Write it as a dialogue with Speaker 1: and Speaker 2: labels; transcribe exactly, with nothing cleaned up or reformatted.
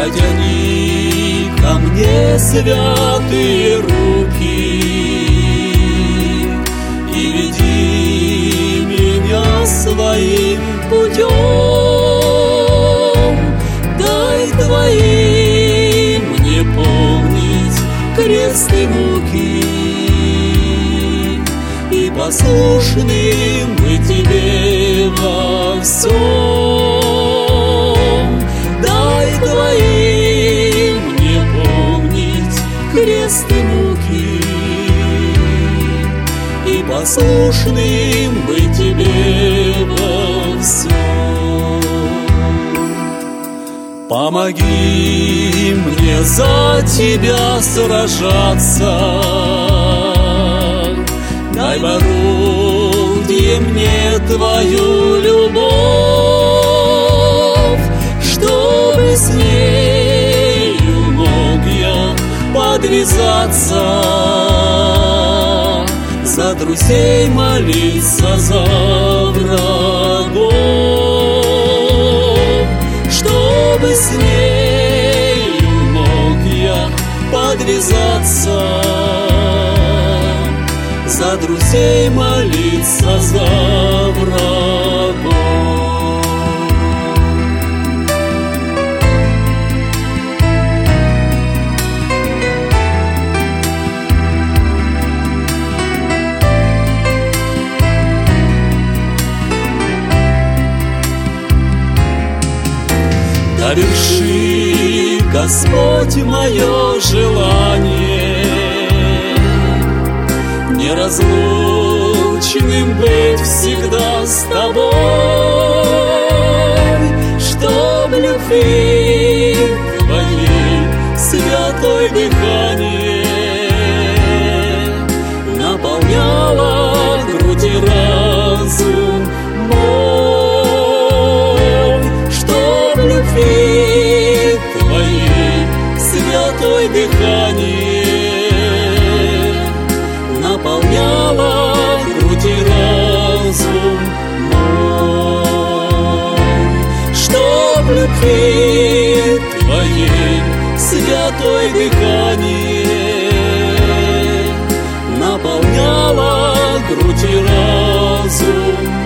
Speaker 1: Протяни ко мне святые руки и веди меня своим путем. Дай Твоим мне помнить крест и муки и послушным быть Тебе во всем. Дай Твоим мне помнить крест и муки и послушным быть Тебе во всем. Помоги мне за Тебя сражаться, дай в орудие мне Твою любовь, чтобы с нею мог я подвязаться, за друзей молиться, за врагов, чтобы с нею мог я подвязаться, за друзей молиться, за врагов. Доверши, Господь, мое желание неразлучным быть всегда с Тобой, чтоб любви Твоей святой дыхание наполняло грудь и разум мой, чтоб любви Твоей святой дыхание наполняла грудь и разум мой, чтоб любви Твоей святой дыхание наполняла грудь и разум